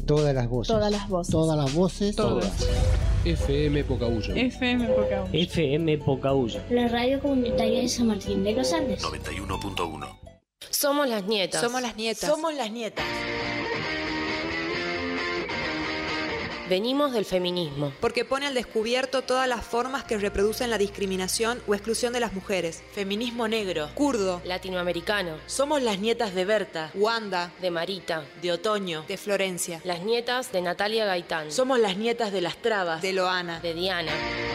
Todas las voces. Todas las voces. Todas las voces. Todas. FM Pocahullo. FM Pocahullo. FM Pocahullo. La radio comunitaria de San Martín de los Andes. 91.1. Somos las nietas. Somos las nietas. Somos las nietas. Venimos del feminismo. Porque pone al descubierto todas las formas que reproducen la discriminación o exclusión de las mujeres. Feminismo negro, Kurdo, latinoamericano. Somos las nietas de Berta, Wanda, de Marita, de Otoño, de Florencia. Las nietas de Natalia Gaitán. Somos las nietas de las Trabas, de Loana, de Diana.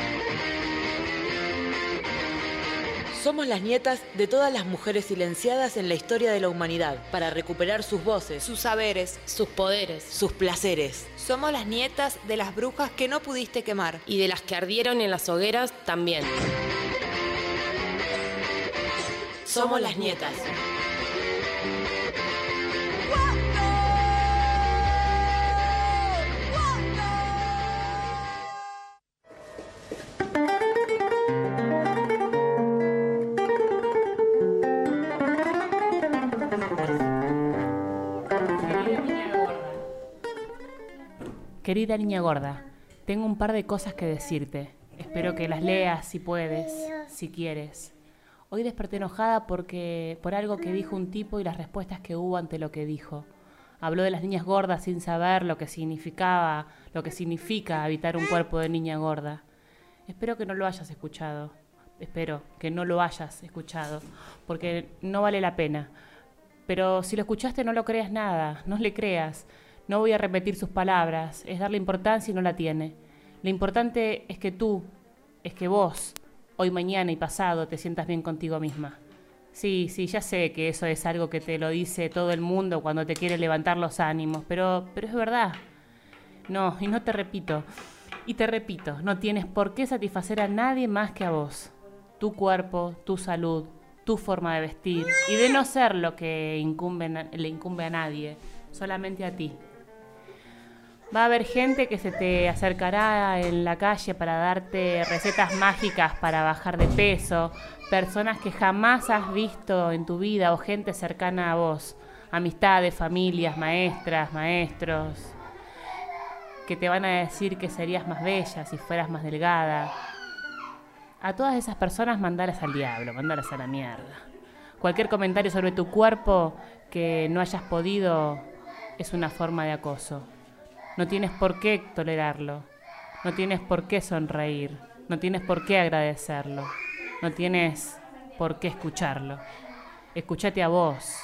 Somos las nietas de todas las mujeres silenciadas en la historia de la humanidad, para recuperar sus voces, sus saberes, sus poderes, sus placeres. Somos las nietas de las brujas que no pudiste quemar. Y de las que ardieron en las hogueras también. Somos las nietas. Querida niña gorda, tengo un par de cosas que decirte. Espero que las leas si puedes, si quieres. Hoy desperté enojada por algo que dijo un tipo y las respuestas que hubo ante lo que dijo. Habló de las niñas gordas sin saber lo que significa habitar un cuerpo de niña gorda. Espero que no lo hayas escuchado. Espero que no lo hayas escuchado, porque no vale la pena. Pero si lo escuchaste, no lo creas nada, no le creas. No voy a repetir sus palabras, es darle importancia y no la tiene. Lo importante es que vos, hoy, mañana y pasado, te sientas bien contigo misma. Sí, ya sé que eso es algo que te lo dice todo el mundo cuando te quiere levantar los ánimos, pero es verdad. No, y no te repito. Y te repito, no tienes por qué satisfacer a nadie más que a vos. Tu cuerpo, tu salud, tu forma de vestir y de no ser lo que le incumbe a nadie, solamente a ti. Va a haber gente que se te acercará en la calle para darte recetas mágicas para bajar de peso, personas que jamás has visto en tu vida o gente cercana a vos, amistades, familias, maestras, maestros, que te van a decir que serías más bella si fueras más delgada. A todas esas personas mandalas al diablo, mandalas a la mierda. Cualquier comentario sobre tu cuerpo que no hayas podido es una forma de acoso. No tienes por qué tolerarlo, no tienes por qué sonreír, no tienes por qué agradecerlo, no tienes por qué escucharlo. Escúchate a vos.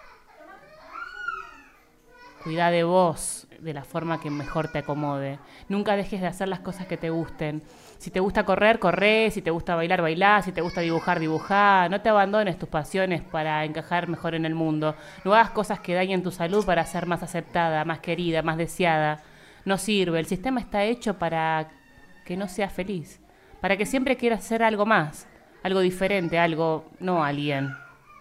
Cuidá de vos de la forma que mejor te acomode. Nunca dejes de hacer las cosas que te gusten. Si te gusta correr, corré. Si te gusta bailar, bailá. Si te gusta dibujar, dibujá. No te abandones tus pasiones para encajar mejor en el mundo. No hagas cosas que dañen tu salud para ser más aceptada, más querida, más deseada. No sirve. El sistema está hecho para que no seas feliz. Para que siempre quieras hacer algo más. Algo diferente, algo no alien.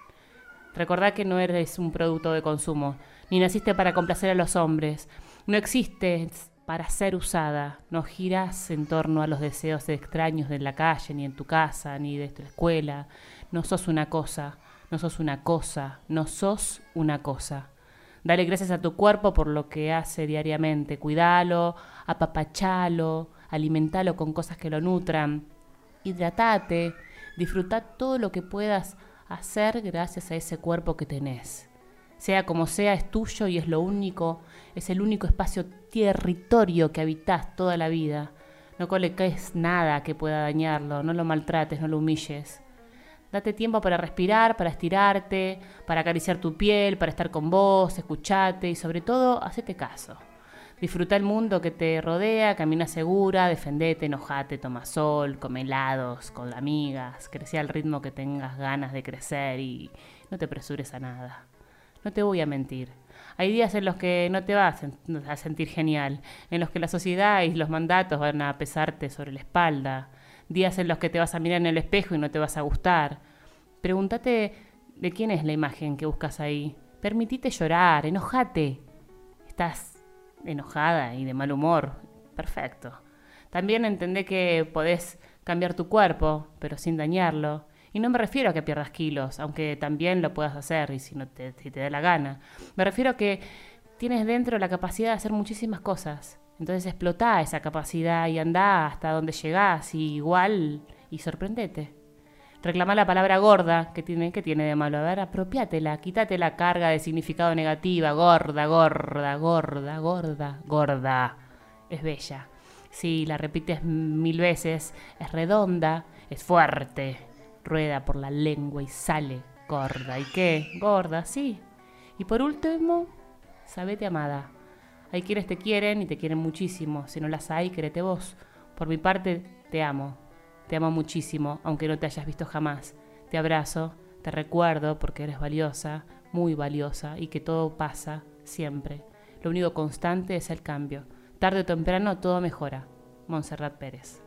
Recordá que no eres un producto de consumo. Ni naciste para complacer a los hombres. No existes para ser usada. No girás en torno a los deseos de extraños de la calle, ni en tu casa, ni de tu escuela. No sos una cosa, no sos una cosa, no sos una cosa. Dale gracias a tu cuerpo por lo que hace diariamente. Cuídalo, apapachalo, alimentalo con cosas que lo nutran. Hidratate, disfrutá todo lo que puedas hacer gracias a ese cuerpo que tenés. Sea como sea, es tuyo y es el único espacio, territorio que habitás toda la vida. No coloques nada que pueda dañarlo, no lo maltrates, no lo humilles. Date tiempo para respirar, para estirarte, para acariciar tu piel, para estar con vos, escuchate y sobre todo, hacete caso. Disfruta el mundo que te rodea, camina segura, defendete, enojate, toma sol, come helados con amigas, crece al ritmo que tengas ganas de crecer y no te apresures a nada. No te voy a mentir. Hay días en los que no te vas a sentir genial, en los que la sociedad y los mandatos van a pesarte sobre la espalda, días en los que te vas a mirar en el espejo y no te vas a gustar. Pregúntate de quién es la imagen que buscas ahí. Permitite llorar, enojate. Estás enojada y de mal humor. Perfecto. También entendé que podés cambiar tu cuerpo, pero sin dañarlo. Y no me refiero a que pierdas kilos, aunque también lo puedas hacer y si te da la gana. Me refiero a que tienes dentro la capacidad de hacer muchísimas cosas. Entonces explotá esa capacidad y andá hasta donde llegás y sorprendete. Reclamá la palabra gorda, que tiene de malo. A ver, apropiátela, quítate la carga de significado negativa. Gorda, gorda, gorda, gorda, gorda. Es bella. Si la repites 1000 veces, es redonda, es fuerte. Rueda por la lengua y sale gorda. ¿Y qué? Gorda, sí. Y por último, sabete amada. Hay quienes te quieren y te quieren muchísimo. Si no las hay, quérete vos. Por mi parte, te amo. Te amo muchísimo, aunque no te hayas visto jamás. Te abrazo, te recuerdo porque eres valiosa, muy valiosa, y que todo pasa siempre. Lo único constante es el cambio. Tarde o temprano todo mejora. Montserrat Pérez.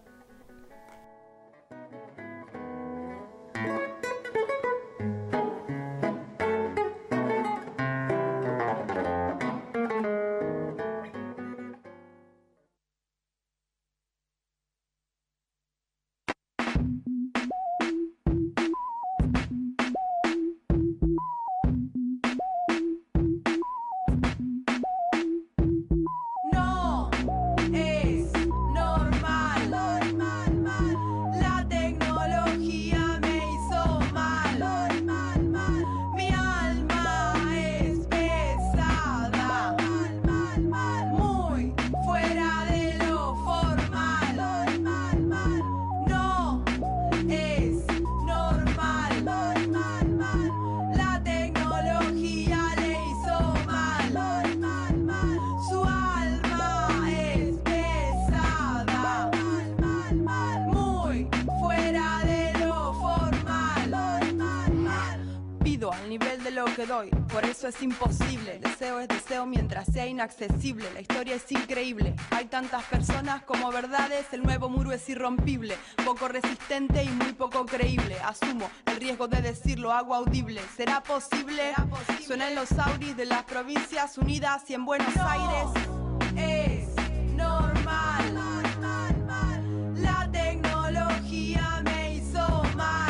Por eso es imposible, deseo es deseo mientras sea inaccesible. La historia es increíble, hay tantas personas como verdades. El nuevo muro es irrompible, poco resistente y muy poco creíble. Asumo el riesgo de decirlo, hago audible. ¿Será posible? Suena en los auris de las provincias unidas y en Buenos Aires. Es normal, la tecnología me hizo mal.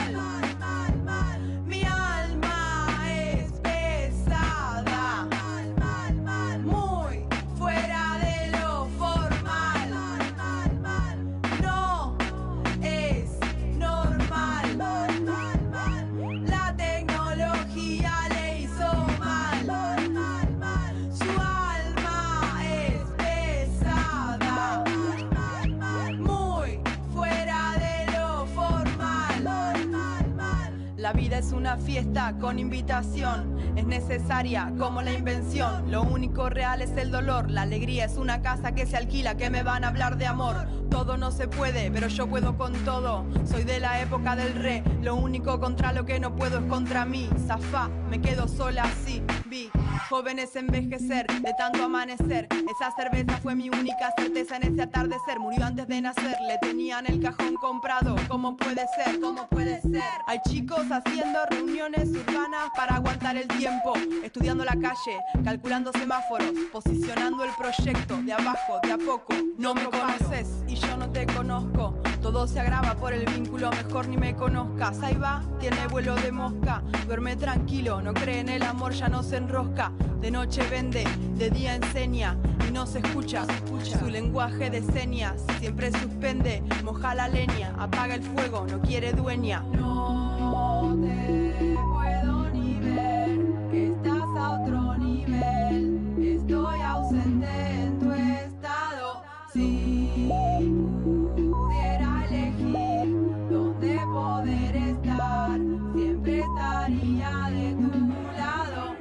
La vida es una fiesta con invitación, es necesaria como la invención. Lo único real es el dolor, la alegría es una casa que se alquila, que me van a hablar de amor. Todo no se puede, pero yo puedo con todo. Soy de la época del re, lo único contra lo que no puedo es contra mí. Zafá, me quedo sola así, vi jóvenes envejecer, de tanto amanecer. Esa cerveza fue mi única certeza en ese atardecer. Murió antes de nacer, le tenían el cajón comprado. ¿Cómo puede ser? ¿Cómo puede ser? Hay chicos haciendo reuniones urbanas para aguantar el tiempo, estudiando la calle, calculando semáforos, posicionando el proyecto de abajo, de a poco. No me conoces y yo no te conozco. Todo se agrava por el vínculo, mejor ni me conozcas. Ahí va, tiene vuelo de mosca. Duerme tranquilo, no cree en el amor, ya no se enrosca. De noche vende, de día enseña y no se escucha. Su lenguaje de señas siempre suspende. Moja la leña, apaga el fuego, no quiere dueña. No te puedo ni ver, estás a otro nivel. Estoy ausente en tu estado. Si pudiera elegir dónde poder estar, siempre estaría de tu lado.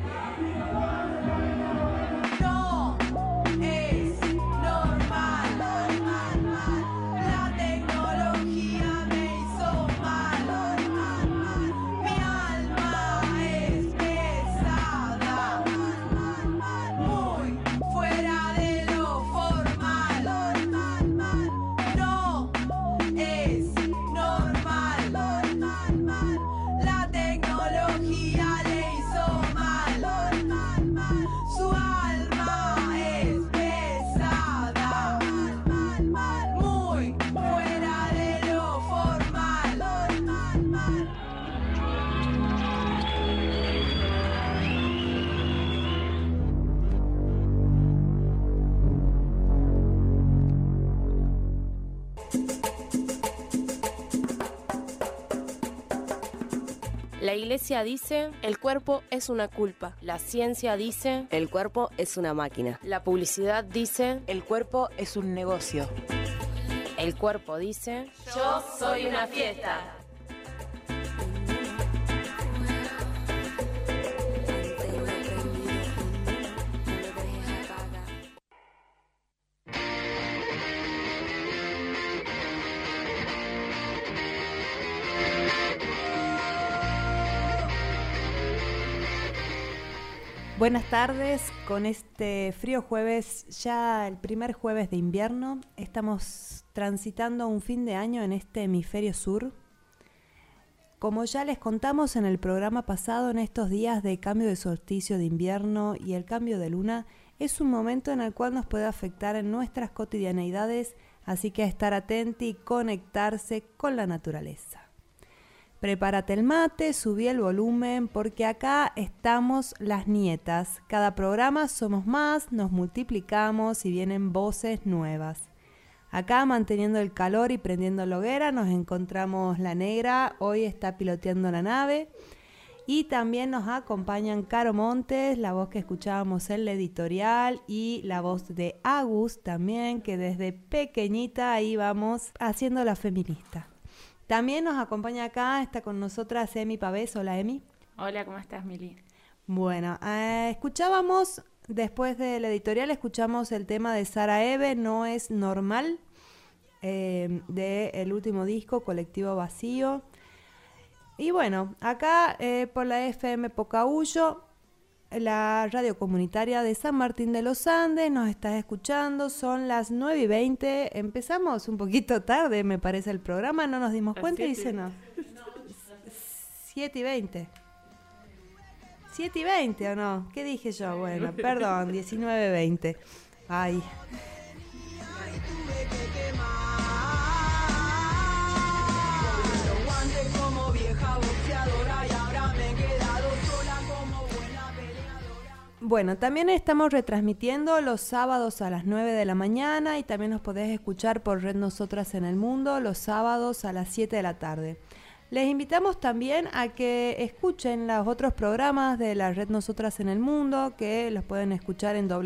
No es normal, la tecnología me hizo mal. La iglesia dice, el cuerpo es una culpa. la ciencia dice, el cuerpo es una máquina. la publicidad dice, El cuerpo es un negocio. el cuerpo dice, Yo soy una fiesta. Buenas tardes, con este frío jueves, ya el primer jueves de invierno, estamos transitando un fin de año en este hemisferio sur. Como ya les contamos en el programa pasado, en estos días de cambio de solsticio de invierno y el cambio de luna, es un momento en el cual nos puede afectar en nuestras cotidianeidades, así que a estar atenti y conectarse con la naturaleza. Prepárate el mate, subí el volumen, porque acá estamos las nietas. Cada programa somos más, nos multiplicamos y vienen voces nuevas. Acá, manteniendo el calor y prendiendo la hoguera, nos encontramos la negra, hoy está piloteando la nave. Y también nos acompañan Caro Montes, la voz que escuchábamos en la editorial, y la voz de Agus también, que desde pequeñita ahí vamos haciendo la feminista. También nos acompaña acá, está con nosotras Emi Pavés. Hola, Emi. Hola, ¿cómo estás, Mili? Bueno, escuchábamos, después del editorial, escuchamos el tema de Sara Eve, No es normal, del último disco, Colectivo Vacío. Y bueno, acá por la FM Pocahuyo, la radio comunitaria de San Martín de los Andes, nos estás escuchando, son las 9:20, empezamos un poquito tarde, me parece, el programa, no nos dimos cuenta y dice no. 7:20. 7:20 o no, ¿qué dije yo? Bueno, perdón, 19:20. Ay. Bueno, también estamos retransmitiendo los sábados a las 9 de la mañana y también nos podés escuchar por Red Nosotras en el Mundo los sábados a las 7 de la tarde. Les invitamos también a que escuchen los otros programas de la Red Nosotras en el Mundo, que los pueden escuchar en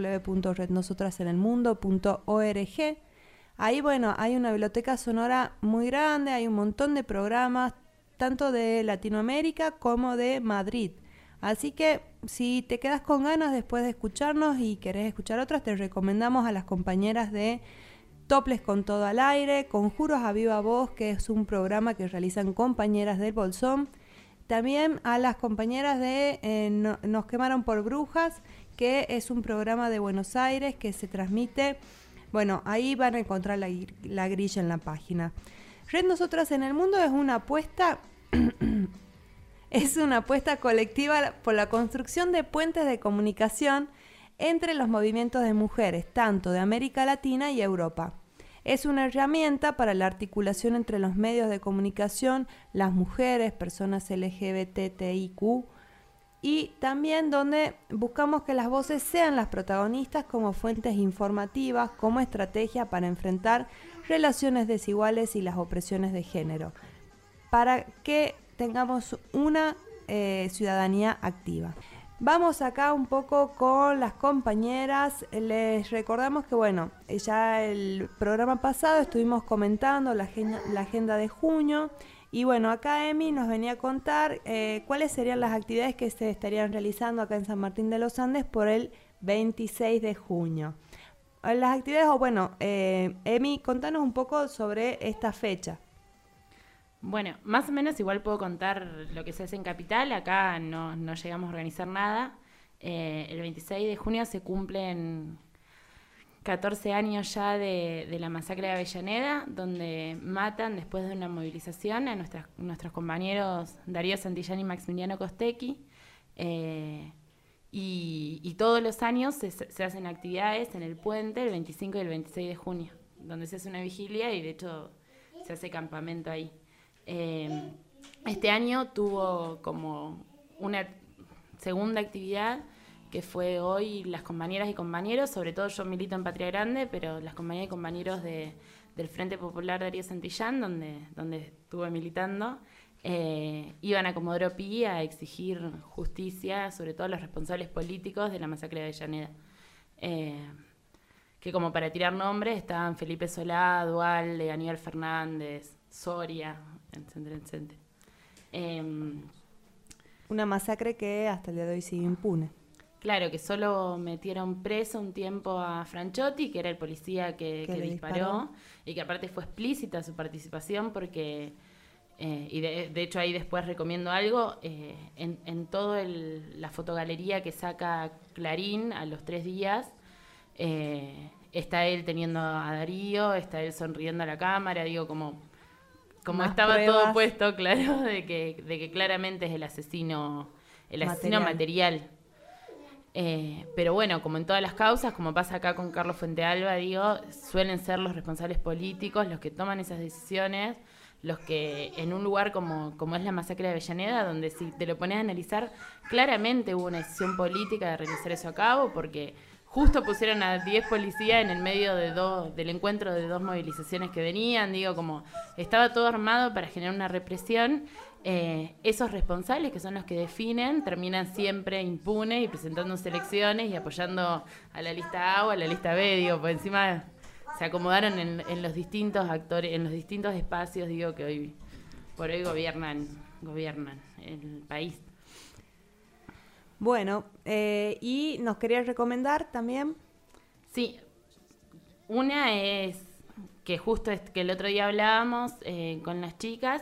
www.rednosotrasenelmundo.org. Ahí, bueno, hay una biblioteca sonora muy grande, hay un montón de programas, tanto de Latinoamérica como de Madrid. Así que si te quedas con ganas después de escucharnos y querés escuchar otras, te recomendamos a las compañeras de Toples con todo al aire, Conjuros a viva voz, que es un programa que realizan compañeras del Bolsón. También a las compañeras de Nos quemaron por brujas, que es un programa de Buenos Aires que se transmite. Bueno, ahí van a encontrar la grilla en la página. Red Nosotras en el Mundo es una apuesta... Es una apuesta colectiva por la construcción de puentes de comunicación entre los movimientos de mujeres, tanto de América Latina y Europa. Es una herramienta para la articulación entre los medios de comunicación, las mujeres, personas LGBTIQ, y también donde buscamos que las voces sean las protagonistas como fuentes informativas, como estrategia para enfrentar relaciones desiguales y las opresiones de género, para que tengamos una ciudadanía activa. Vamos acá un poco con las compañeras. Les recordamos que, bueno, ya el programa pasado estuvimos comentando la agenda de junio. Y bueno, acá Emi nos venía a contar cuáles serían las actividades que se estarían realizando acá en San Martín de los Andes por el 26 de junio. Las actividades, Emi, contanos un poco sobre esta fecha. Bueno, más o menos igual puedo contar lo que se hace en Capital. Acá no llegamos a organizar nada. El 26 de junio se cumplen 14 años ya de la masacre de Avellaneda, donde matan, después de una movilización, a nuestros compañeros Darío Santillán y Maximiliano Costecchi. Y todos los años se hacen actividades en el puente el 25 y el 26 de junio, donde se hace una vigilia y de hecho se hace campamento ahí. Este año tuvo como una segunda actividad que fue hoy las compañeras y compañeros, sobre todo yo milito en Patria Grande, pero las compañeras y compañeros del Frente Popular Darío Santillán, donde estuve militando, iban a Comodoro Pi a exigir justicia, sobre todo a los responsables políticos de la masacre de Avellaneda. Que como para tirar nombres estaban Felipe Solá, Duhalde, Aníbal Fernández, Soria, etcétera. Una masacre que hasta el día de hoy sigue impune. Claro, que solo metieron preso un tiempo a Franchotti, que era el policía que disparó, y que aparte fue explícita su participación porque, y de hecho ahí después recomiendo algo, en toda la fotogalería que saca Clarín a los 3 días, está él teniendo a Darío, está él sonriendo a la cámara, digo, como estaba pruebas. Todo puesto, claro, de que claramente es el asesino material. Pero bueno, como en todas las causas, como pasa acá con Carlos Fuentealba, digo, suelen ser los responsables políticos los que toman esas decisiones, los que en un lugar como es la masacre de Avellaneda, donde si te lo pones a analizar, claramente hubo una decisión política de realizar eso a cabo, porque justo pusieron a 10 policías en el medio del encuentro de 2 movilizaciones que venían, digo, como estaba todo armado para generar una represión. Esos responsables, que son los que definen, terminan siempre impunes y presentándose elecciones y apoyando a la lista A o a la lista B, digo, por encima se acomodaron en los distintos actores, en los distintos espacios, digo, que por hoy gobiernan el país. Bueno, ¿y nos querías recomendar también? Sí, una es que justo que el otro día hablábamos con las chicas,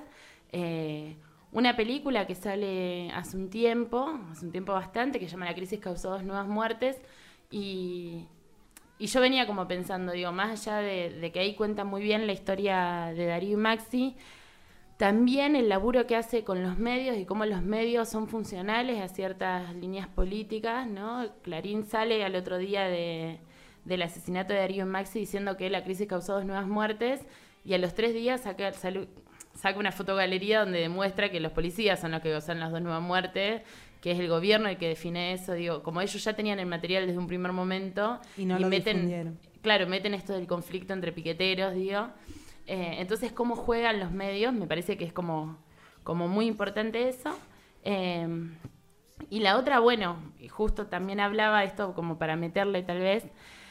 una película que sale hace un tiempo bastante, que se llama La crisis causó 2 nuevas muertes, y yo venía como pensando, digo, más allá de que ahí cuenta muy bien la historia de Darío y Maxi, también el laburo que hace con los medios y cómo los medios son funcionales a ciertas líneas políticas, ¿no? Clarín sale al otro día del asesinato de Darío y Maxi diciendo que la crisis causó 2 nuevas muertes, y a los 3 días saca una fotogalería donde demuestra que los policías son los que causan las 2 nuevas muertes, que es el gobierno el que define eso, digo, como ellos ya tenían el material desde un primer momento y lo difundieron. Claro, meten esto del conflicto entre piqueteros, digo. Entonces, cómo juegan los medios, me parece que es como muy importante eso. Y la otra, bueno, justo también hablaba esto como para meterle tal vez,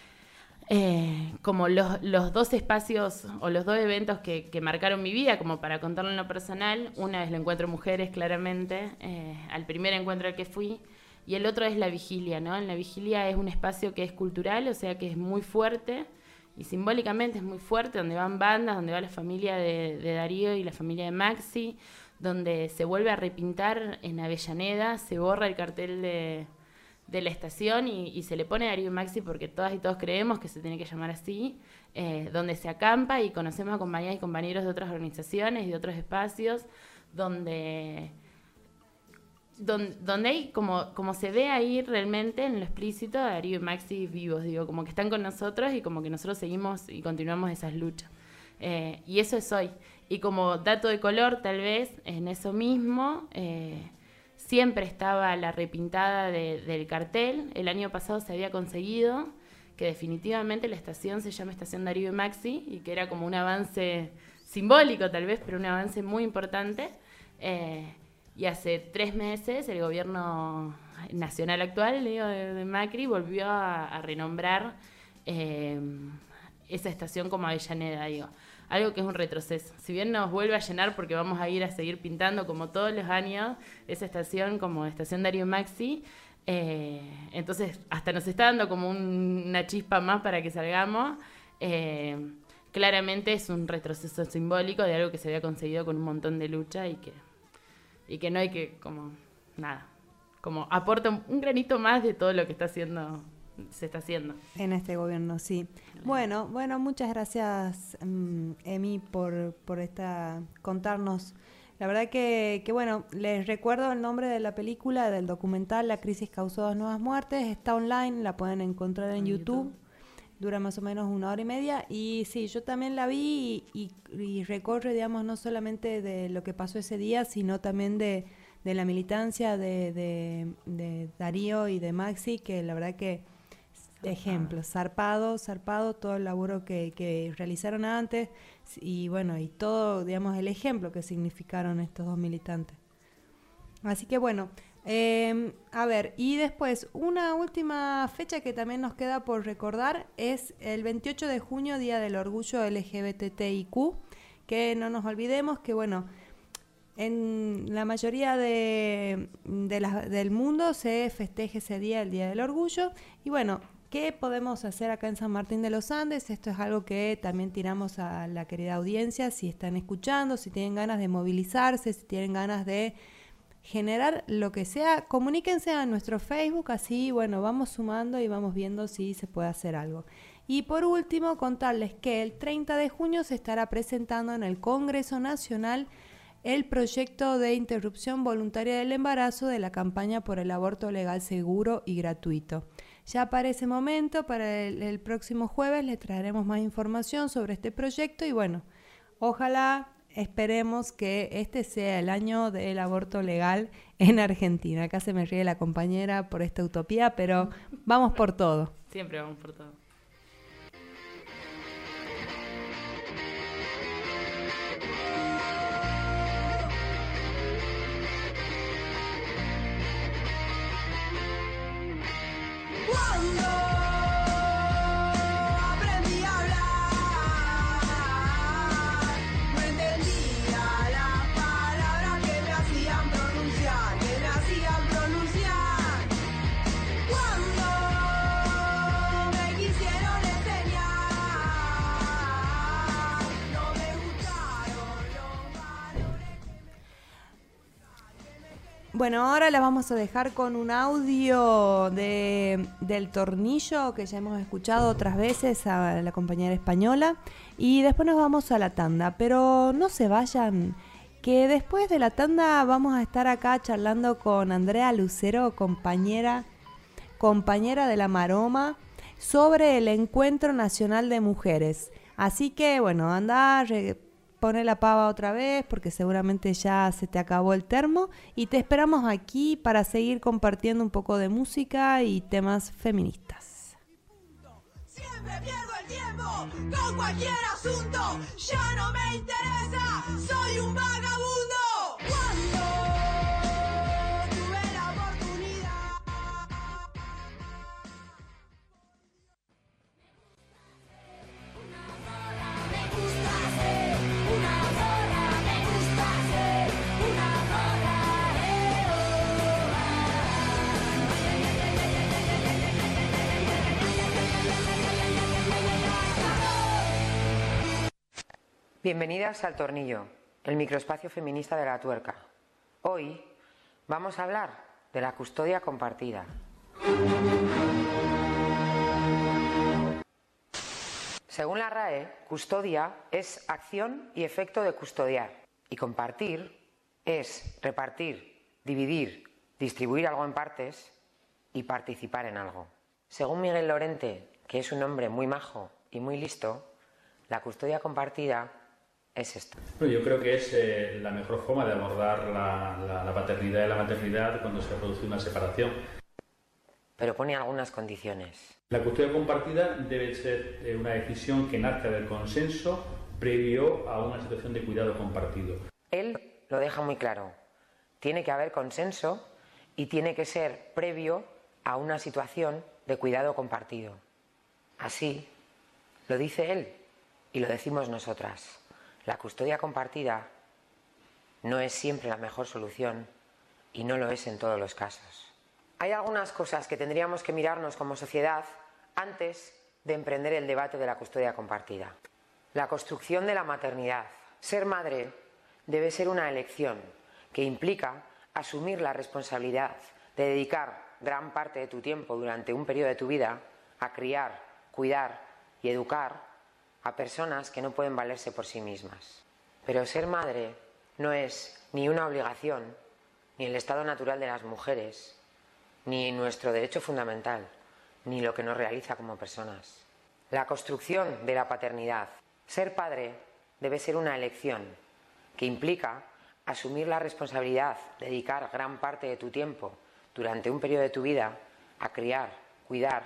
como los 2 espacios o los 2 eventos que marcaron mi vida, como para contarlo en lo personal. Una es el encuentro de mujeres, claramente, al primer encuentro al que fui, y el otro es la vigilia, ¿no? En la vigilia es un espacio que es cultural, o sea que es muy fuerte, y simbólicamente es muy fuerte, donde van bandas, donde va la familia de Darío y la familia de Maxi, donde se vuelve a repintar en Avellaneda, se borra el cartel de la estación y se le pone Darío y Maxi porque todas y todos creemos que se tiene que llamar así, donde se acampa y conocemos a compañeras y compañeros de otras organizaciones y de otros espacios, donde hay como se ve ahí realmente en lo explícito a Darío y Maxi vivos, digo, como que están con nosotros y como que nosotros seguimos y continuamos esas luchas. Y eso es hoy. Y como dato de color, tal vez, en eso mismo, siempre estaba la repintada del cartel. El año pasado se había conseguido que definitivamente la estación se llame Estación Darío y Maxi, y que era como un avance simbólico tal vez, pero un avance muy importante. Y hace 3 meses el gobierno nacional actual, digo, de Macri, volvió a renombrar esa estación como Avellaneda, digo. Algo que es un retroceso. Si bien nos vuelve a llenar porque vamos a ir a seguir pintando como todos los años esa estación como Estación Darío Maxi, entonces hasta nos está dando como una chispa más para que salgamos. Claramente es un retroceso simbólico de algo que se había conseguido con un montón de lucha y que no hay que, como, nada, como aporta un granito más de todo lo que se está haciendo. En este gobierno, sí. Bueno, muchas gracias, Emi, por contarnos. La verdad que bueno, les recuerdo el nombre de la película, del documental La crisis causó 2 nuevas muertes. Está online, la pueden encontrar en YouTube. Dura más o menos 1 hora y media. Y sí, yo también la vi y recorre, digamos, no solamente de lo que pasó ese día, sino también de la militancia de Darío y de Maxi, que la verdad que ejemplos, zarpado todo el laburo que realizaron antes y bueno, y todo, digamos, el ejemplo que significaron estos dos militantes. Así que bueno, a ver, y después una última fecha que también nos queda por recordar es el 28 de junio, Día del Orgullo LGBTIQ, que no nos olvidemos que bueno, en la mayoría del mundo se festeja ese día, el Día del Orgullo, y bueno, ¿qué podemos hacer acá en San Martín de los Andes? Esto es algo que también tiramos a la querida audiencia, si están escuchando, si tienen ganas de movilizarse, si tienen ganas de generar lo que sea, comuníquense a nuestro Facebook, así, bueno, vamos sumando y vamos viendo si se puede hacer algo. Y por último, contarles que el 30 de junio se estará presentando en el Congreso Nacional el proyecto de interrupción voluntaria del embarazo de la campaña por el aborto legal, seguro y gratuito. Ya para ese momento, para el próximo jueves, les traeremos más información sobre este proyecto y bueno, ojalá esperemos que este sea el año del aborto legal en Argentina. Acá se me ríe la compañera por esta utopía, pero vamos por todo. Siempre vamos por todo. Bueno, ahora la vamos a dejar con un audio del Tornillo que ya hemos escuchado otras veces a la compañera española y después nos vamos a la tanda, pero no se vayan, que después de la tanda vamos a estar acá charlando con Andrea Lucero, compañera de La Maroma, sobre el Encuentro Nacional de Mujeres. Así que bueno, anda, pone la pava otra vez porque seguramente ya se te acabó el termo y te esperamos aquí para seguir compartiendo un poco de música y temas feministas. Siempre pierdo el tiempo con cualquier asunto, ya no me interesa, soy un vagabundo. Cuando tuve la oportunidad. Bienvenidas al Tornillo, el microespacio feminista de La Tuerca. Hoy vamos a hablar de la custodia compartida. Según la RAE, custodia es acción y efecto de custodiar. Y compartir es repartir, dividir, distribuir algo en partes y participar en algo. Según Miguel Lorente, que es un hombre muy majo y muy listo, la custodia compartida es esto. Bueno, yo creo que es la mejor forma de abordar la paternidad y la maternidad cuando se produce una separación. Pero pone algunas condiciones. La custodia compartida debe ser una decisión que nazca del consenso previo a una situación de cuidado compartido. Él lo deja muy claro. Tiene que haber consenso y tiene que ser previo a una situación de cuidado compartido. Así lo dice él y lo decimos nosotras. La custodia compartida no es siempre la mejor solución y no lo es en todos los casos. Hay algunas cosas que tendríamos que mirarnos como sociedad antes de emprender el debate de la custodia compartida. La construcción de la maternidad. Ser madre debe ser una elección que implica asumir la responsabilidad de dedicar gran parte de tu tiempo durante un periodo de tu vida a criar, cuidar y educar a personas que no pueden valerse por sí mismas. Pero ser madre no es ni una obligación, ni el estado natural de las mujeres, ni nuestro derecho fundamental, ni lo que nos realiza como personas. La construcción de la paternidad. Ser padre debe ser una elección que implica asumir la responsabilidad de dedicar gran parte de tu tiempo durante un periodo de tu vida a criar, cuidar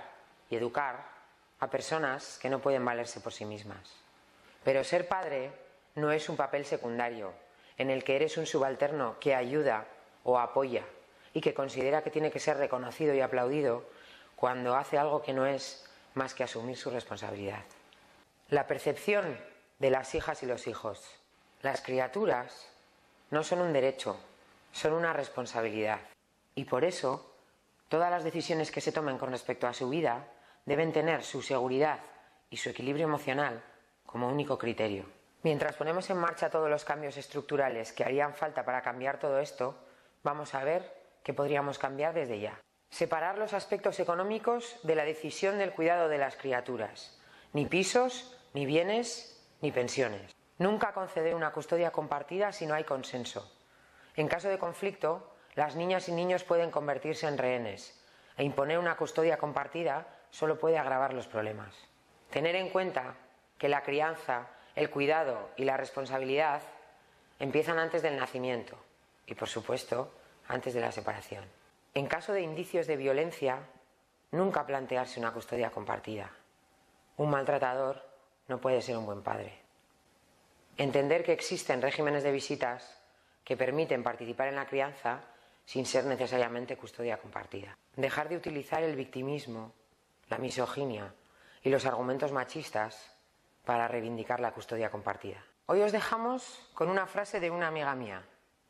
y educar a personas que no pueden valerse por sí mismas. Pero ser padre no es un papel secundario, en el que eres un subalterno que ayuda o apoya y que considera que tiene que ser reconocido y aplaudido cuando hace algo que no es más que asumir su responsabilidad. La percepción de las hijas y los hijos. Las criaturas no son un derecho, son una responsabilidad. Y por eso, todas las decisiones que se tomen con respecto a su vida deben tener su seguridad y su equilibrio emocional como único criterio. Mientras ponemos en marcha todos los cambios estructurales que harían falta para cambiar todo esto, vamos a ver qué podríamos cambiar desde ya. Separar los aspectos económicos de la decisión del cuidado de las criaturas. Ni pisos, ni bienes, ni pensiones. Nunca conceder una custodia compartida si no hay consenso. En caso de conflicto, las niñas y niños pueden convertirse en rehenes, e imponer una custodia compartida solo puede agravar los problemas. Tener en cuenta que la crianza, el cuidado y la responsabilidad empiezan antes del nacimiento y, por supuesto, antes de la separación. En caso de indicios de violencia, nunca plantearse una custodia compartida. Un maltratador no puede ser un buen padre. Entender que existen regímenes de visitas que permiten participar en la crianza sin ser necesariamente custodia compartida. Dejar de utilizar el victimismo, la misoginia y los argumentos machistas para reivindicar la custodia compartida. Hoy os dejamos con una frase de una amiga mía.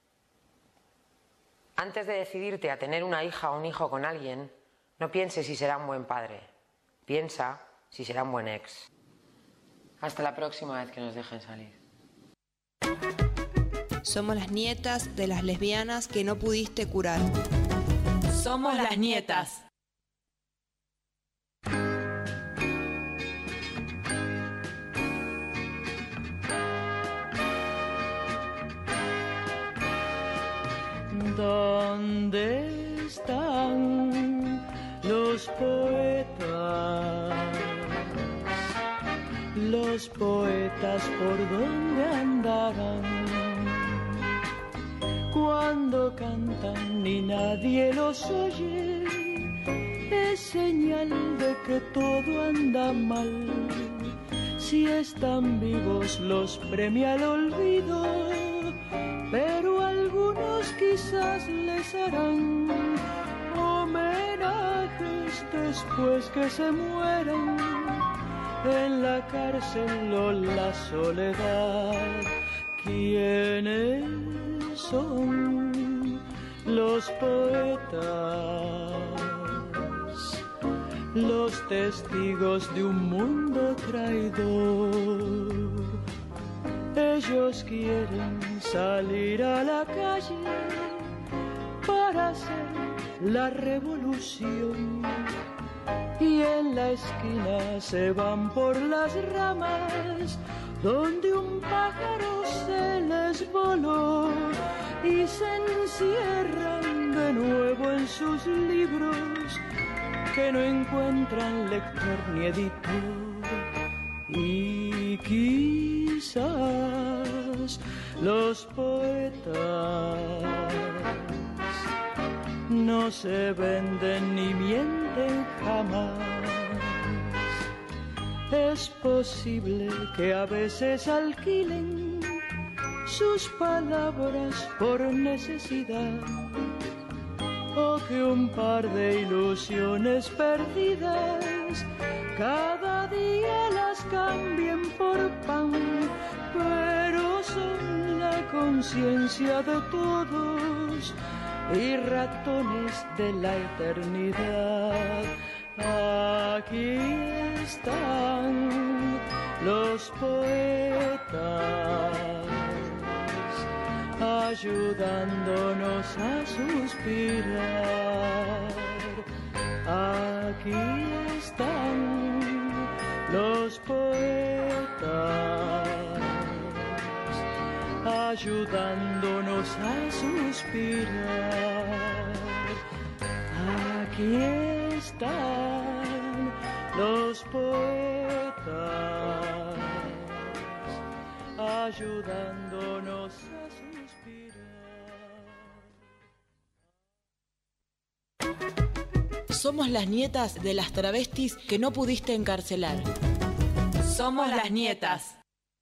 Antes de decidirte a tener una hija o un hijo con alguien, no pienses si será un buen padre. Piensa si será un buen ex. Hasta la próxima vez que nos dejen salir. Somos las nietas de las lesbianas que no pudiste curar. Somos las nietas. ¿Dónde están los poetas? Los poetas, ¿por dónde andarán? Cuando cantan y nadie los oye, es señal de que todo anda mal. Si están vivos los premia el olvido, pero algunos quizás les harán homenajes después que se mueran en la cárcel o la soledad. ¿Quiénes son los poetas? Los testigos de un mundo traidor. Ellos quieren salir a la calle para hacer la revolución, y en la esquina se van por las ramas donde un pájaro se les voló, y se encierran de nuevo en sus libros que no encuentran lector ni editor. Y quizás los poetas no se venden ni mienten jamás. Es posible que a veces alquilen sus palabras por necesidad, o que un par de ilusiones perdidas cada día las cambien por pan, pero son la conciencia de todos y ratones de la eternidad. Aquí están los poetas, ayudándonos a suspirar. Aquí están los poetas, ayudándonos a suspirar. Aquí están los poetas, ayudándonos a suspirar. Somos las nietas de las travestis que no pudiste encarcelar. Somos las nietas.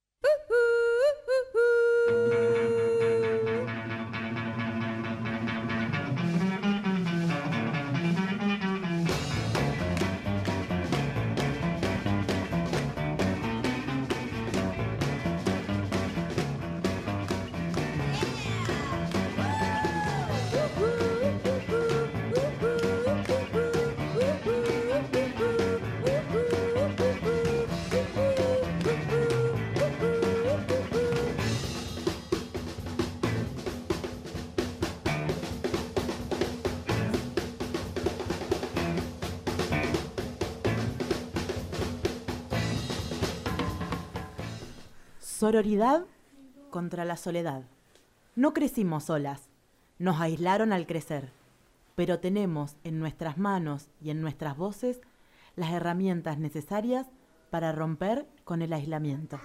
Sororidad contra la soledad. No crecimos solas, nos aislaron al crecer, pero tenemos en nuestras manos y en nuestras voces las herramientas necesarias para romper con el aislamiento.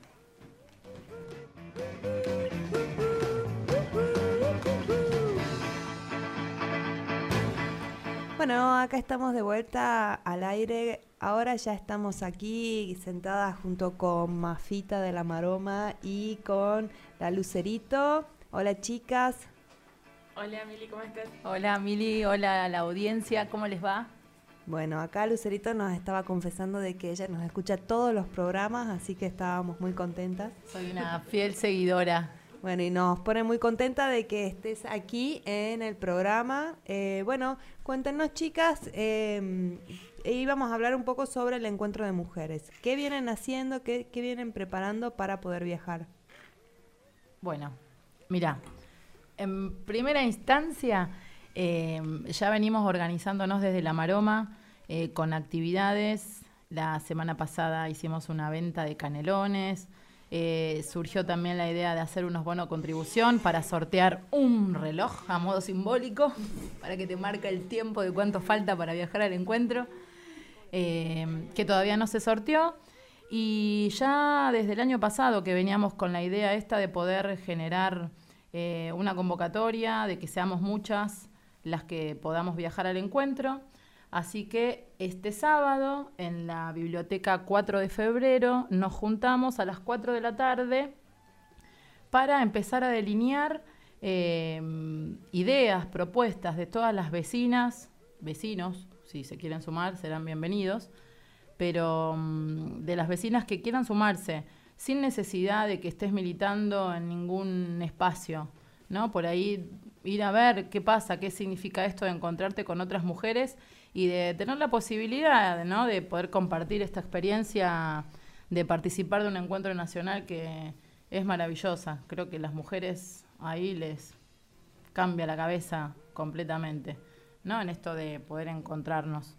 Bueno, acá estamos de vuelta al aire. Ahora ya estamos aquí sentadas junto con Mafita de la Maroma y con la Lucerito. Hola, chicas. Hola, Mili, ¿cómo estás? Hola, Mili. Hola a la audiencia. ¿Cómo les va? Bueno, acá Lucerito nos estaba confesando de que ella nos escucha todos los programas, así que estábamos muy contentas. Soy una fiel seguidora. Bueno, y nos pone muy contenta de que estés aquí en el programa. Bueno, cuéntenos, chicas, íbamos a hablar un poco sobre el encuentro de mujeres. ¿Qué vienen haciendo, qué vienen preparando para poder viajar? Bueno, mira, en primera instancia ya venimos organizándonos desde la Maroma con actividades. La semana pasada hicimos una venta de canelones. Surgió también la idea de hacer unos bonos contribución para sortear un reloj a modo simbólico para que te marque el tiempo de cuánto falta para viajar al encuentro, que todavía no se sorteó. Y ya desde el año pasado que veníamos con la idea esta de poder generar una convocatoria, de que seamos muchas las que podamos viajar al encuentro. Así que este sábado, en la biblioteca 4 de febrero, nos juntamos a las 4 de la tarde para empezar a delinear ideas, propuestas de todas las vecinas, vecinos, si se quieren sumar, serán bienvenidos, pero de las vecinas que quieran sumarse, sin necesidad de que estés militando en ningún espacio, ¿no? Por ahí ir a ver qué pasa, qué significa esto de encontrarte con otras mujeres y de tener la posibilidad, ¿no?, de poder compartir esta experiencia de participar de un encuentro nacional que es maravillosa. Creo que las mujeres ahí les cambia la cabeza completamente, ¿no?, en esto de poder encontrarnos.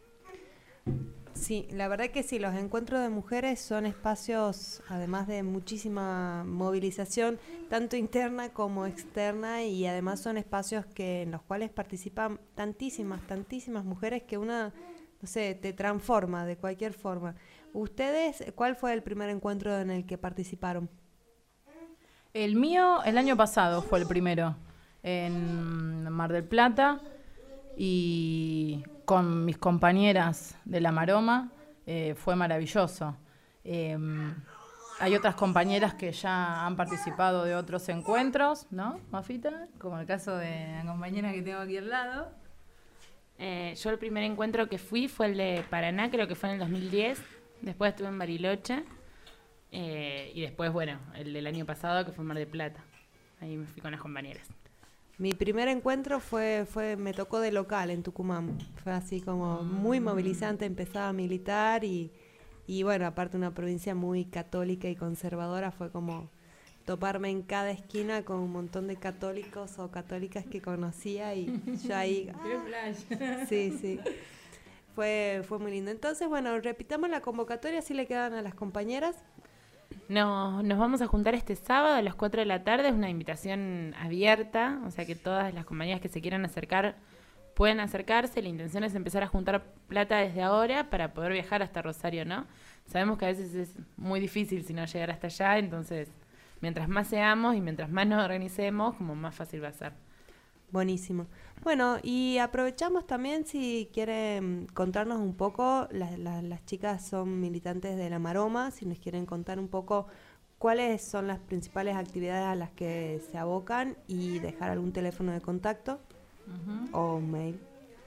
Sí, la verdad que sí, los encuentros de mujeres son espacios, además de muchísima movilización, tanto interna como externa, y además son espacios en los cuales participan tantísimas mujeres que una, no sé, te transforma de cualquier forma. ¿Ustedes, cuál fue el primer encuentro en el que participaron? El mío, el año pasado fue el primero, en Mar del Plata, y con mis compañeras de la Maroma fue maravilloso. Hay otras compañeras que ya han participado de otros encuentros, ¿no, Mafita? Como el caso de la compañera que tengo aquí al lado. Yo el primer encuentro que fui fue el de Paraná, creo que fue en el 2010. Después estuve en Bariloche. Y después, bueno, el del año pasado que fue en Mar del Plata. Ahí me fui con las compañeras. Mi primer encuentro me tocó de local en Tucumán. Fue así como muy movilizante, empezaba a militar y bueno, aparte una provincia muy católica y conservadora, fue como toparme en cada esquina con un montón de católicos o católicas que conocía y yo ahí... Sí. Fue muy lindo. Entonces, bueno, repitamos la convocatoria, así le quedan a las compañeras. Nos vamos a juntar este sábado a las 4 de la tarde, es una invitación abierta, o sea que todas las compañías que se quieran acercar pueden acercarse. La intención es empezar a juntar plata desde ahora para poder viajar hasta Rosario, ¿no? Sabemos que a veces es muy difícil si no llegar hasta allá, entonces mientras más seamos y mientras más nos organicemos, como más fácil va a ser. Buenísimo. Bueno, y aprovechamos también si quieren contarnos un poco, las chicas son militantes de la Maroma, si nos quieren contar un poco cuáles son las principales actividades a las que se abocan y dejar algún teléfono de contacto o un mail.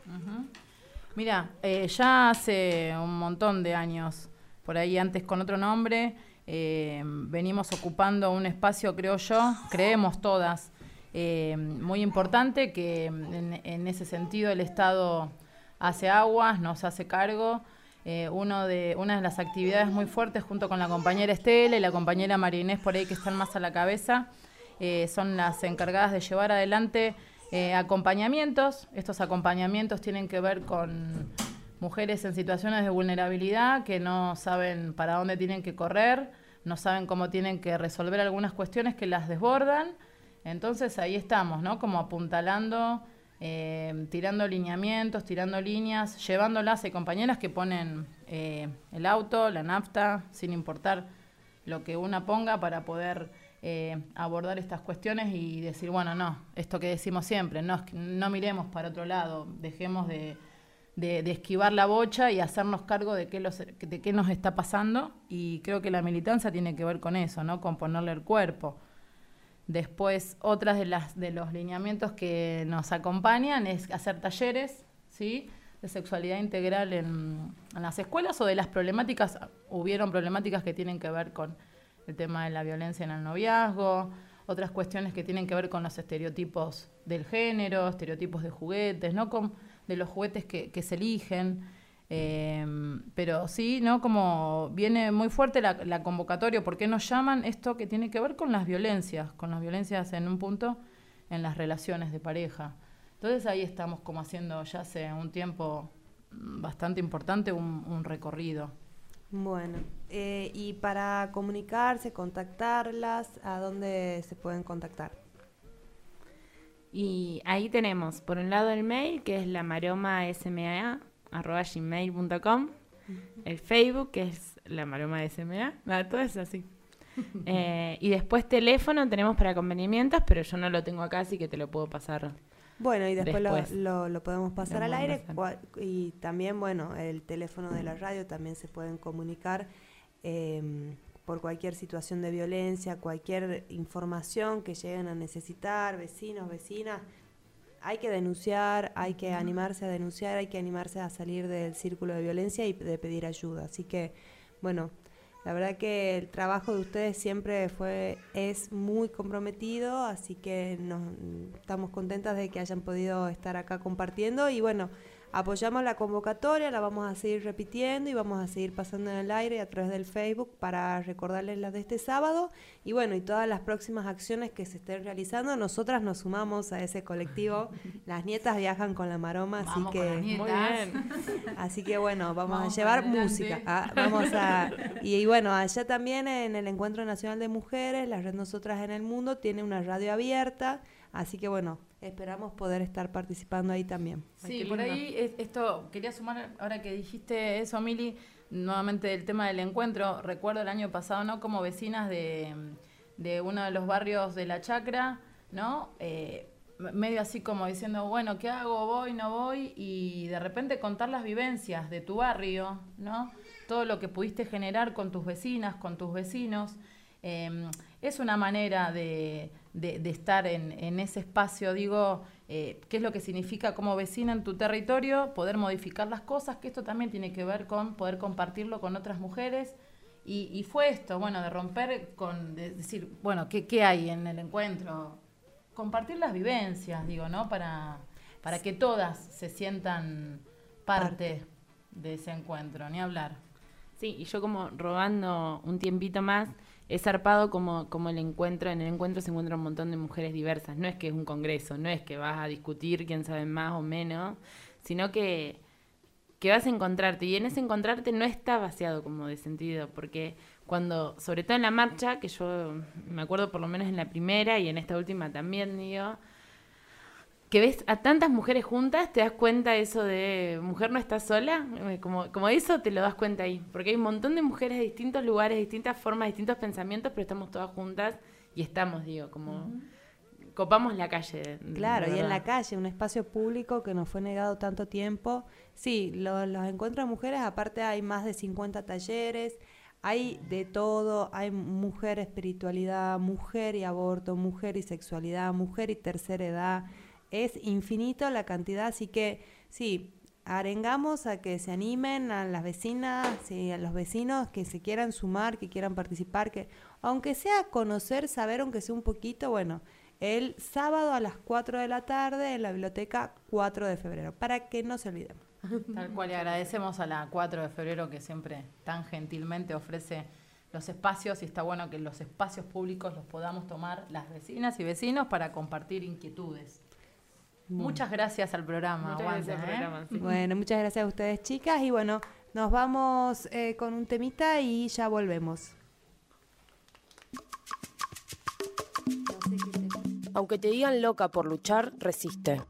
Mira, ya hace un montón de años, por ahí antes con otro nombre, venimos ocupando un espacio, creo yo, creemos todas, muy importante, que en ese sentido el Estado hace aguas, nos hace cargo. Una de las actividades muy fuertes, junto con la compañera Estela y la compañera María Inés, por ahí que están más a la cabeza, son las encargadas de llevar adelante acompañamientos. Estos acompañamientos tienen que ver con mujeres en situaciones de vulnerabilidad que no saben para dónde tienen que correr, no saben cómo tienen que resolver algunas cuestiones que las desbordan. Entonces ahí estamos, ¿no? Como apuntalando, tirando lineamientos, tirando líneas, llevándolas. Hay compañeras que ponen el auto, la nafta, sin importar lo que una ponga, para poder abordar estas cuestiones y decir, bueno, no, esto que decimos siempre, no miremos para otro lado, dejemos de esquivar la bocha y hacernos cargo de qué nos está pasando. Y creo que la militancia tiene que ver con eso, ¿no? Con ponerle el cuerpo. Después, otras de los lineamientos que nos acompañan es hacer talleres, ¿sí?, de sexualidad integral en las escuelas, o de las problemáticas. Hubieron problemáticas que tienen que ver con el tema de la violencia en el noviazgo, otras cuestiones que tienen que ver con los estereotipos del género, estereotipos de juguetes, ¿no?, de los juguetes que se eligen. Pero sí, ¿no?, como viene muy fuerte la convocatoria, ¿por qué nos llaman? Esto que tiene que ver con las violencias en un punto en las relaciones de pareja. Entonces ahí estamos como haciendo ya hace un tiempo bastante importante un recorrido. Bueno, y para comunicarse, contactarlas, ¿a dónde se pueden contactar? Y ahí tenemos, por un lado, el mail, que es lamaromasma@gmail.com, el Facebook, que es lamaromasma, todo es así. Y después teléfono tenemos para acompañamientos, pero yo no lo tengo acá, así que te lo puedo pasar. Bueno, y después lo podemos pasar al aire. Y también, bueno, el teléfono de la radio también se pueden comunicar por cualquier situación de violencia, cualquier información que lleguen a necesitar, vecinos, vecinas. Hay que denunciar, hay que animarse a denunciar, hay que animarse a salir del círculo de violencia y de pedir ayuda. Así que, bueno, la verdad que el trabajo de ustedes siempre es muy comprometido, así que estamos contentas de que hayan podido estar acá compartiendo. Y bueno, apoyamos la convocatoria, la vamos a seguir repitiendo y vamos a seguir pasando en el aire a través del Facebook para recordarles las de este sábado. Y bueno, y todas las próximas acciones que se estén realizando, nosotras nos sumamos a ese colectivo. Las nietas viajan con la Maroma, así que muy bien. Así que bueno, vamos a llevar música. Y bueno, allá también en el Encuentro Nacional de Mujeres, la Red Nosotras en el Mundo tiene una radio abierta, así que bueno, esperamos poder estar participando ahí también. Sí, por ahí esto quería sumar, ahora que dijiste eso, Mili, nuevamente el tema del encuentro. Recuerdo el año pasado, ¿no?, como vecinas de uno de los barrios de La Chacra, ¿no?, medio así como diciendo, bueno, ¿qué hago? ¿Voy? ¿No voy? Y de repente contar las vivencias de tu barrio, ¿no?, todo lo que pudiste generar con tus vecinas, con tus vecinos. Es una manera de estar en ese espacio, digo, qué es lo que significa como vecina en tu territorio, poder modificar las cosas, que esto también tiene que ver con poder compartirlo con otras mujeres. Y fue esto, bueno, de romper de decir, bueno, ¿qué hay en el encuentro? Compartir las vivencias, digo, ¿no? Para que todas se sientan parte de ese encuentro, ni hablar. Sí, y yo como robando un tiempito más, he zarpado como en el encuentro se encuentra un montón de mujeres diversas. No es que es un congreso, no es que vas a discutir quién sabe más o menos, sino que vas a encontrarte. Y en ese encontrarte no está vaciado como de sentido, porque cuando, sobre todo en la marcha, que yo me acuerdo por lo menos en la primera y en esta última también, digo, que ves a tantas mujeres juntas, te das cuenta eso de mujer no está sola, como eso te lo das cuenta ahí, porque hay un montón de mujeres de distintos lugares, distintas formas, distintos pensamientos, pero estamos todas juntas y estamos, digo, como copamos la calle. Claro, de y en verdad. la calle, un espacio público que nos fue negado tanto tiempo. Sí, los encuentros de mujeres, aparte hay más de 50 talleres, hay de todo, hay mujer espiritualidad, mujer y aborto, mujer y sexualidad, mujer y tercera edad. Es infinito la cantidad, así que sí, arengamos a que se animen a las vecinas y a los vecinos que se quieran sumar, que quieran participar, que aunque sea conocer, saber, aunque sea un poquito, bueno, el sábado a las 4 de la tarde en la biblioteca 4 de febrero, para que no se olvidemos. Tal cual, y agradecemos a la 4 de febrero que siempre tan gentilmente ofrece los espacios, y está bueno que los espacios públicos los podamos tomar las vecinas y vecinos para compartir inquietudes. Muchas gracias al programa. Muchas Aguante, gracias al programa, sí. Bueno, muchas gracias a ustedes, chicas, y bueno, nos vamos con un temita y ya volvemos. Aunque te digan loca por luchar, resiste.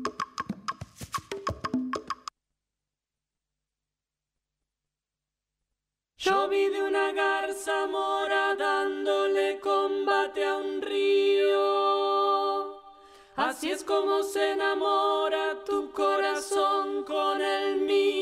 Yo vi de una garza mora dándole combate a un río. Así es como se enamora tu corazón con el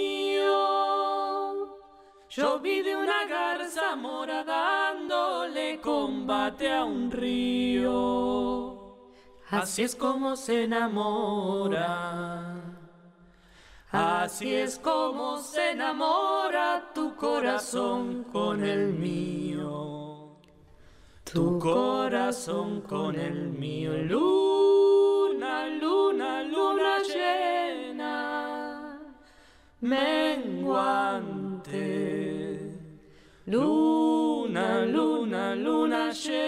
mío. Yo vi de una garza mora dándole combate a un río. Así es como se enamora. Así es como se enamora tu corazón con el mío. Tu corazón con el mío. Luna, luna, luna llena, menguante. Luna, luna, luna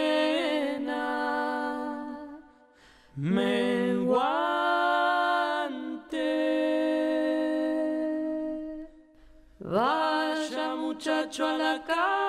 llena, menguante. Vaya muchacho a la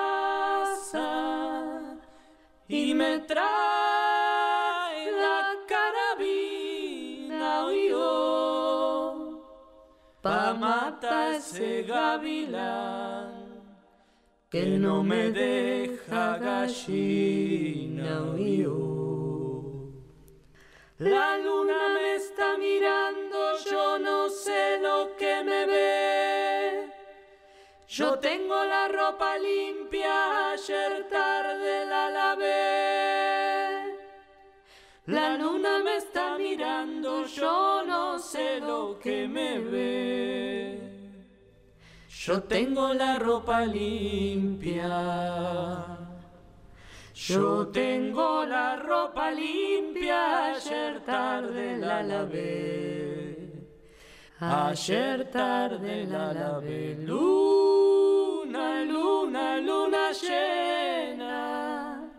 casa y me trae la carabina, oío, pa' matar ese gavilán que no me deja gallina, oío. La luna me está mirando, yo no sé lo que me ve. Yo tengo la ropa limpia, ayer tarde la lavé. La luna me está mirando, yo no sé lo que me ve. Yo tengo la ropa limpia. Yo tengo la ropa limpia, ayer tarde la lavé. Ayer tarde la lavé. Luna, luna, luna llena,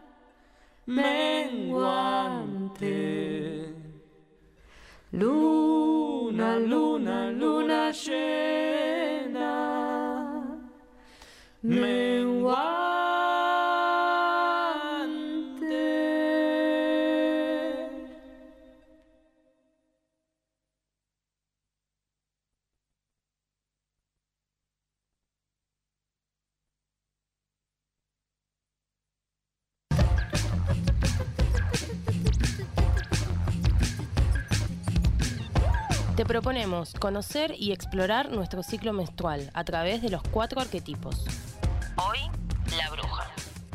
menguante. Luna, luna, luna llena, menguante. Te proponemos conocer y explorar nuestro ciclo menstrual a través de los 4 arquetipos. Hoy, la bruja.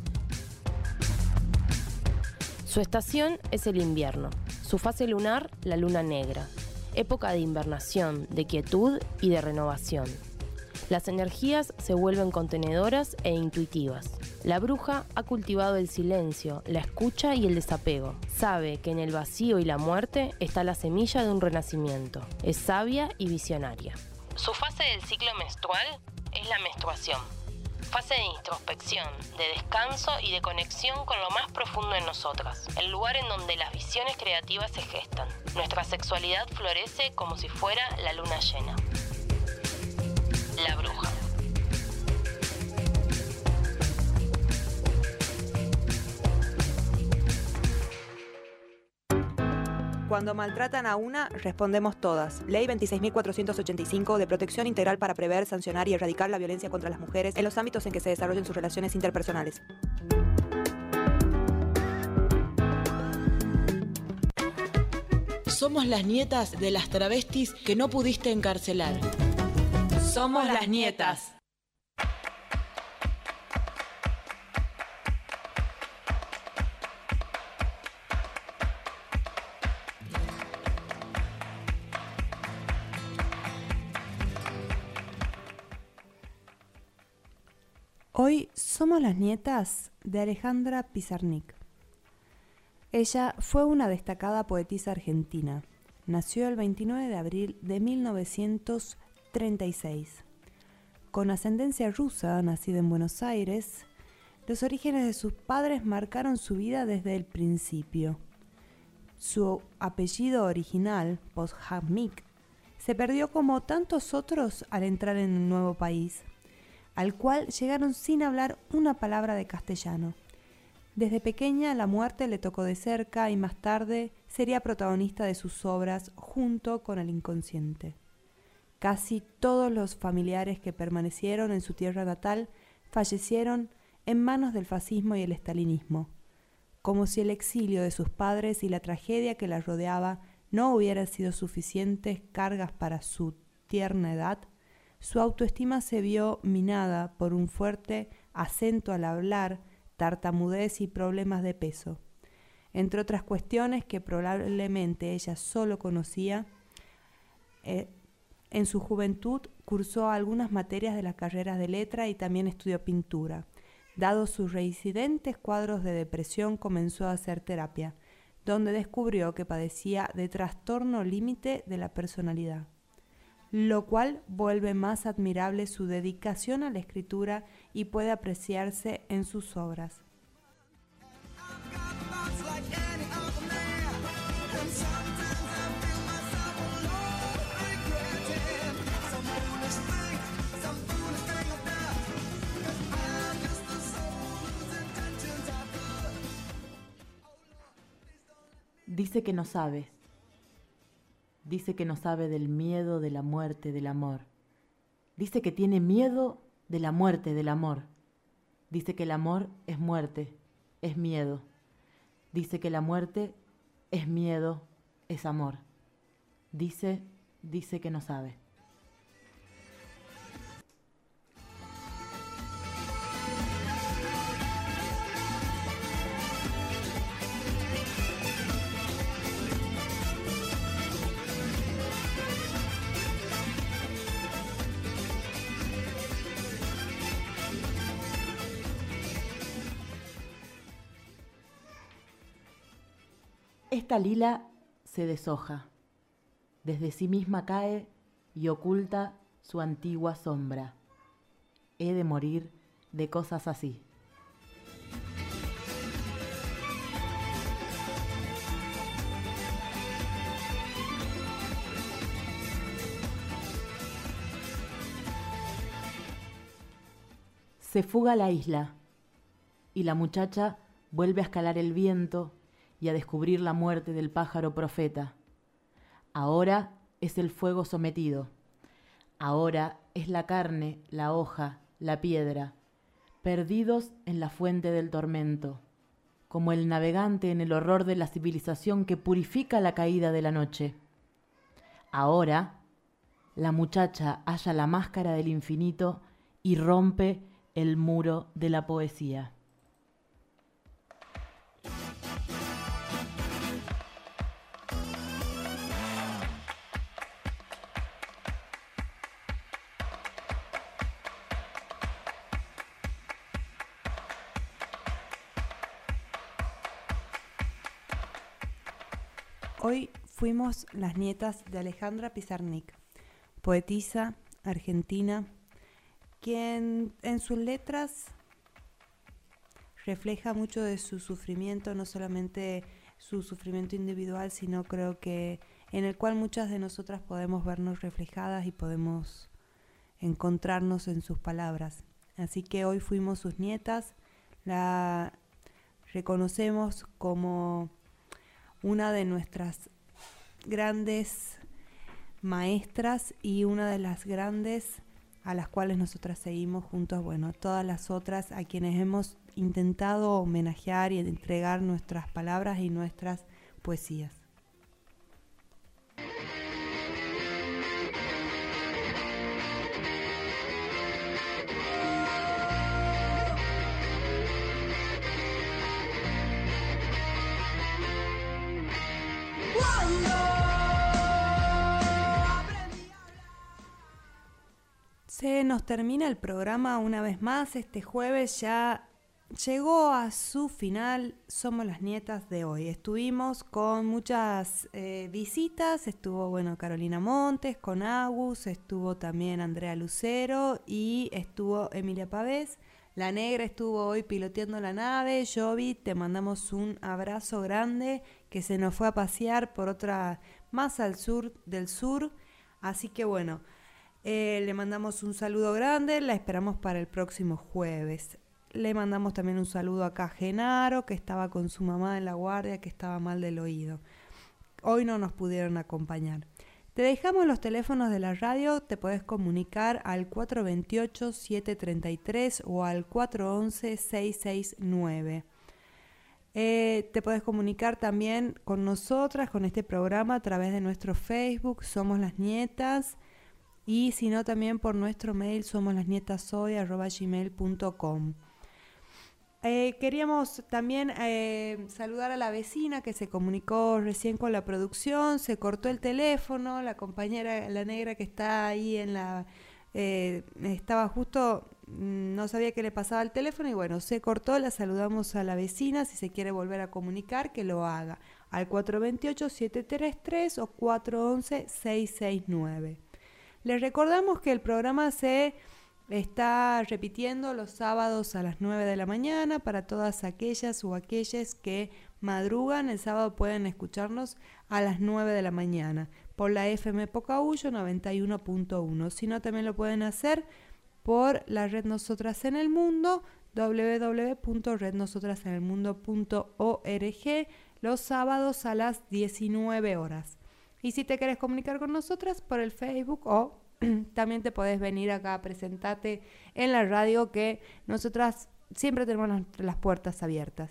Su estación es el invierno, su fase lunar, la luna negra, época de invernación, de quietud y de renovación. Las energías se vuelven contenedoras e intuitivas. La bruja ha cultivado el silencio, la escucha y el desapego. Sabe que en el vacío y la muerte está la semilla de un renacimiento. Es sabia y visionaria. Su fase del ciclo menstrual es la menstruación. Fase de introspección, de descanso y de conexión con lo más profundo en nosotras. El lugar en donde las visiones creativas se gestan. Nuestra sexualidad florece como si fuera la luna llena. La bruja. Cuando maltratan a una, respondemos todas. Ley 26.485 de protección integral para prever, sancionar y erradicar la violencia contra las mujeres en los ámbitos en que se desarrollen sus relaciones interpersonales. Somos las nietas de las travestis que no pudiste encarcelar. Somos las nietas. Hoy somos las nietas de Alejandra Pizarnik. Ella fue una destacada poetisa argentina. Nació el 29 de abril de 1936. Con ascendencia rusa, nacida en Buenos Aires, los orígenes de sus padres marcaron su vida desde el principio. Su apellido original, Pizarnik, se perdió como tantos otros al entrar en un nuevo país, al cual llegaron sin hablar una palabra de castellano. Desde pequeña la muerte le tocó de cerca y más tarde sería protagonista de sus obras junto con El inconsciente. Casi todos los familiares que permanecieron en su tierra natal fallecieron en manos del fascismo y el estalinismo. Como si el exilio de sus padres y la tragedia que la rodeaba no hubieran sido suficientes cargas para su tierna edad, su autoestima se vio minada por un fuerte acento al hablar, tartamudez y problemas de peso. Entre otras cuestiones que probablemente ella solo conocía, en su juventud cursó algunas materias de las carreras de letra y también estudió pintura. Dados sus reincidentes cuadros de depresión, comenzó a hacer terapia, donde descubrió que padecía de trastorno límite de la personalidad, lo cual vuelve más admirable su dedicación a la escritura y puede apreciarse en sus obras. Dice que no sabe. Dice que no sabe del miedo, de la muerte, del amor. Dice que tiene miedo de la muerte, del amor. Dice que el amor es muerte, es miedo. Dice que la muerte es miedo, es amor. Dice que no sabe. Esta lila se deshoja, desde sí misma cae y oculta su antigua sombra. He de morir de cosas así. Se fuga la isla y la muchacha vuelve a escalar el viento y a descubrir la muerte del pájaro profeta. Ahora es el fuego sometido. Ahora es la carne, la hoja, la piedra, perdidos en la fuente del tormento, como el navegante en el horror de la civilización que purifica la caída de la noche. Ahora la muchacha halla la máscara del infinito y rompe el muro de la poesía. Hoy fuimos las nietas de Alejandra Pizarnik, poetisa argentina, quien en sus letras refleja mucho de su sufrimiento, no solamente su sufrimiento individual, sino creo que en el cual muchas de nosotras podemos vernos reflejadas y podemos encontrarnos en sus palabras. Así que hoy fuimos sus nietas, la reconocemos como una de nuestras grandes maestras y una de las grandes a las cuales nosotras seguimos juntos, bueno, todas las otras a quienes hemos intentado homenajear y entregar nuestras palabras y nuestras poesías. Se nos termina el programa una vez más. Este jueves ya llegó a su final Somos las Nietas de hoy. Estuvimos con muchas visitas. Estuvo, Carolina Montes con Agus, estuvo también Andrea Lucero y estuvo Emilia Pavés. La Negra estuvo hoy piloteando la nave. Jovi, te mandamos un abrazo grande, que se nos fue a pasear por otra más al sur del sur. Así que le mandamos un saludo grande, la esperamos para el próximo jueves. Le mandamos también un saludo acá a Genaro, que estaba con su mamá en la guardia, que estaba mal del oído. Hoy no nos pudieron acompañar. Te dejamos los teléfonos de la radio, te podés comunicar al 428-733 o al 411-669. Te podés comunicar también con nosotras, con este programa, a través de nuestro Facebook, Somos las Nietas, y si no también por nuestro mail, somoslasnietashoy@gmail.com. Queríamos también saludar a la vecina que se comunicó recién con la producción. Se cortó el teléfono, la compañera, la Negra, que está ahí estaba justo, no sabía qué le pasaba al teléfono y se cortó. La saludamos a la vecina. Si se quiere volver a comunicar, que lo haga al 428-733 o 411-669. Les recordamos que el programa se está repitiendo los sábados a las 9 de la mañana. Para todas aquellas o aquellas que madrugan, el sábado pueden escucharnos a las 9 de la mañana por la FM Pocahuyo 91.1. Si no, también lo pueden hacer por la red Nosotras en el Mundo, www.rednosotrasenelmundo.org, los sábados a las 19 horas. Y si te querés comunicar con nosotras por el Facebook, o también te podés venir acá a presentarte en la radio, que nosotras siempre tenemos las puertas abiertas.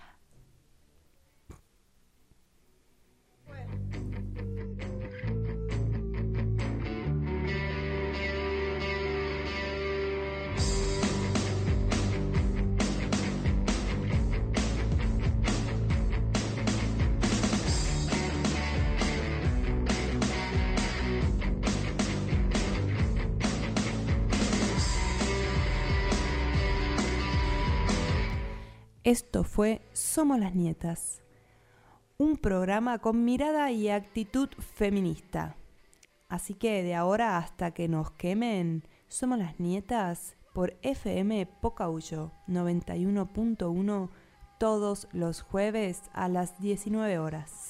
Esto fue Somos las Nietas, un programa con mirada y actitud feminista. Así que de ahora hasta que nos quemen, Somos las Nietas por FM Pocahuyo 91.1 todos los jueves a las 19 horas.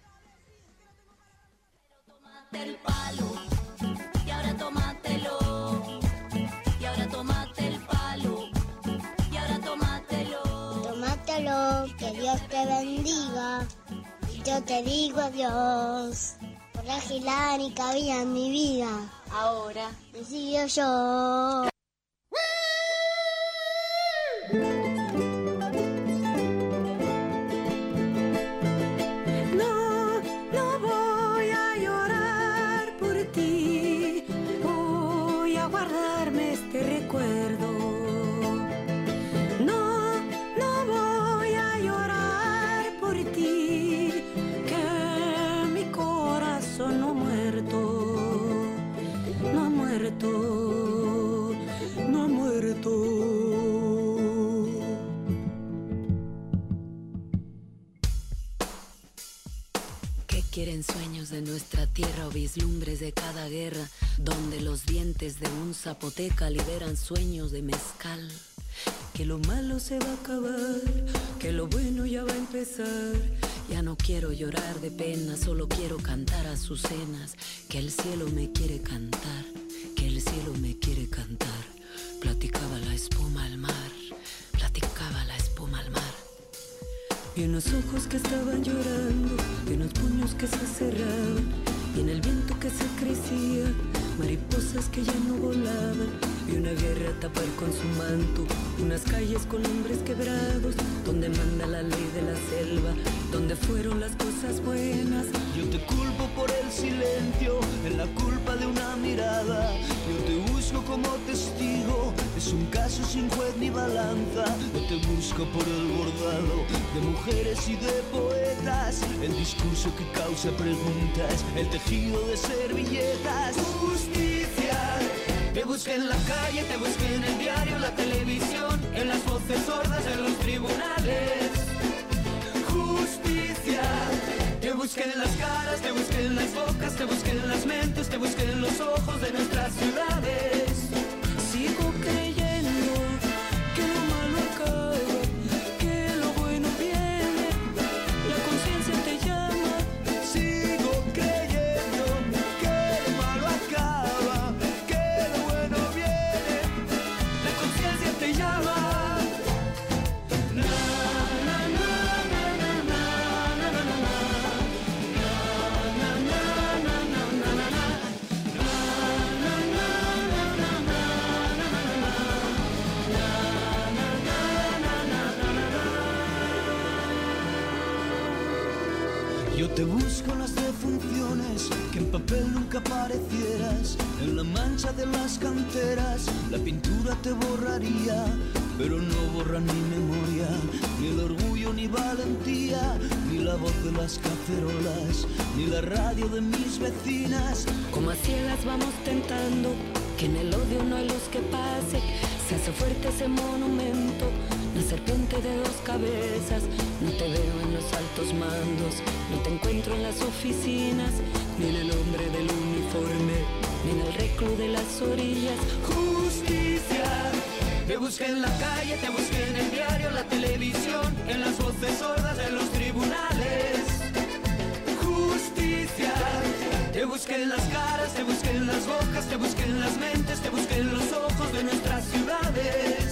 El palo, y ahora tómatelo, y ahora tómate el palo, y ahora tómatelo. Tómatelo, que Dios te bendiga. Yo te digo adiós. Por la gilada ni cabía en mi vida. Ahora me sigo yo. No ha muerto. ¿Qué quieren sueños de nuestra tierra o vislumbres de cada guerra, donde los dientes de un zapoteca liberan sueños de mezcal? Que lo malo se va a acabar, que lo bueno ya va a empezar. Ya no quiero llorar de pena, solo quiero cantar azucenas. Que el cielo me quiere cantar, que el cielo me quiere cantar. Platicaba la espuma al mar, platicaba la espuma al mar. Y unos ojos que estaban llorando, y unos puños que se cerraban, y en el viento que se crecía, mariposas que ya no volaban. Y una guerra a tapar con su manto, unas calles con hombres quebrados, donde manda la ley de la selva, donde fueron las cosas buenas. Yo te culpo por el silencio, en la culpa de una mirada. Yo te busco como testigo, es un caso sin juez ni balanza. Yo te busco por el bordado de mujeres y de poetas, el discurso que causa preguntas, el tejido de servilletas. Justicia, Te busqué en la calle, te busqué en el diario, la televisión, en las voces sordas de los tribunales. Justicia. Te busqué en las caras, te busqué en las bocas, te busqué en las mentes, te busqué en los ojos de nuestras ciudades. Sigo creyendo que lo malo acaba, que lo bueno viene, la conciencia te llama. Sigo creyendo que lo malo acaba, que lo bueno viene, la conciencia te llama. Yo te busco en las defunciones, que en papel nunca aparecieras. En la mancha de las canteras, la pintura te borraría, pero no borra ni memoria, ni el orgullo ni valentía, ni la voz de las cacerolas, ni la radio de mis vecinas. Como a ciegas vamos tentando, que en el odio no hay luz que pase. Se hace fuerte ese monumento, la serpiente de dos cabezas. No te veo en los altos mandos, no te encuentro en las oficinas, ni en el hombre del uniforme, ni en el reclu de las orillas. Justicia. Te busqué en la calle, te busqué en el diario, la televisión, en las voces sordas de los tribunales. Justicia. Te busqué en las caras, te busqué en las bocas, te busqué en las mentes, te busqué en los ojos de nuestras ciudades.